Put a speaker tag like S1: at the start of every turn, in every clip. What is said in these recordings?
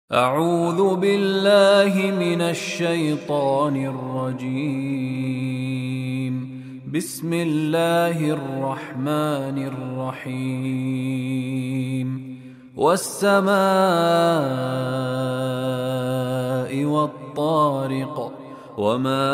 S1: أعوذ بالله من الشيطان الرجيم. بسم الله الرحمن الرحيم. والسماء والطارق، وما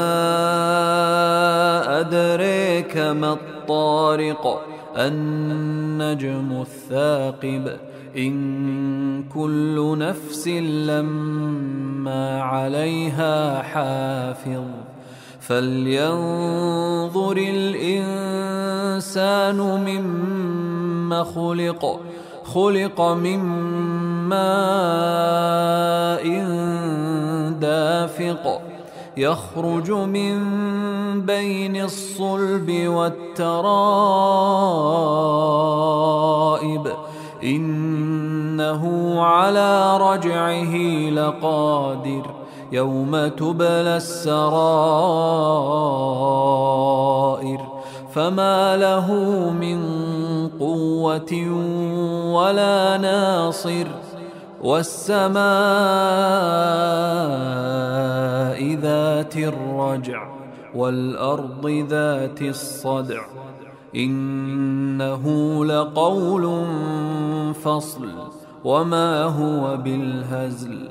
S1: أدريك ما الطارق، النجم الثاقب، إن كل نفس لما عليها حافظ. فلينظر الإنسان مما خلق. خلق من ماء دافق، يخرج من بين الصلب والترائب، إنه على رجعه لقادر. يوم تبلى السرائر، فما له من قوة ولا ناصر. والسماء ذات الرجع، والأرض ذات الصدع، إنه لقول فصل، وما هو بالهزل.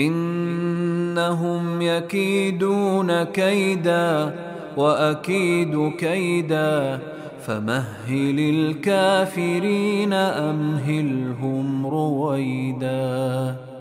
S1: إنهم يكيدون كيدا، وأكيد كيدا، فمهل الكافرين أمهلهم رويدا.